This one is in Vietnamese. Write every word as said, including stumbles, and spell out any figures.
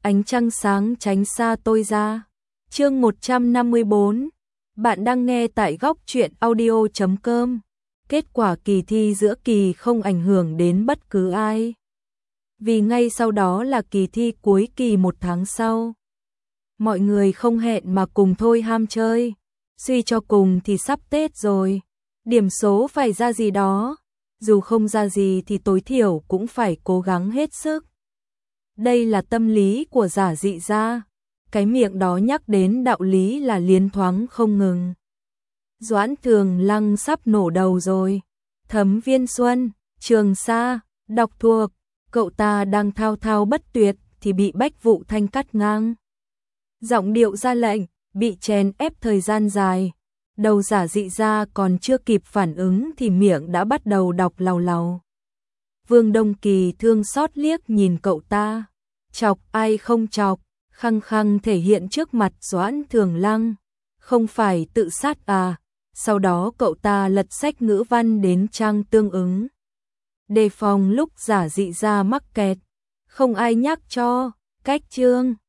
ánh trăng sáng tránh xa tôi ra. Chương một trăm năm mươi bốn. Bạn đang nghe tại góc truyện audio chấm com. Kết quả kỳ thi giữa kỳ không ảnh hưởng đến bất cứ ai. Vì ngay sau đó là kỳ thi cuối kỳ một tháng sau. Mọi người không hẹn mà cùng thôi ham chơi. Suy cho cùng thì sắp Tết rồi. Điểm số phải ra gì đó. Dù không ra gì thì tối thiểu cũng phải cố gắng hết sức. Đây là tâm lý của Giả Dị Gia. Cái miệng đó nhắc đến đạo lý là liến thoáng không ngừng. Doãn Thường Lăng sắp nổ đầu rồi. Thấm Viên Xuân, Trường Sa, đọc thuộc. Cậu ta đang thao thao bất tuyệt thì bị Bách Vụ Thanh cắt ngang. Giọng điệu ra lệnh, bị chèn ép thời gian dài. Đầu Giả Dị Gia còn chưa kịp phản ứng thì miệng đã bắt đầu đọc làu làu. Vương Đông Kỳ thương xót liếc nhìn cậu ta. Chọc ai không chọc, khăng khăng thể hiện trước mặt Doãn Thường Lăng. Không phải tự sát à? Sau đó cậu ta lật sách ngữ văn đến trang tương ứng. Đề phòng lúc Giả Dị Gia mắc kẹt. Không ai nhắc cho, cách chương.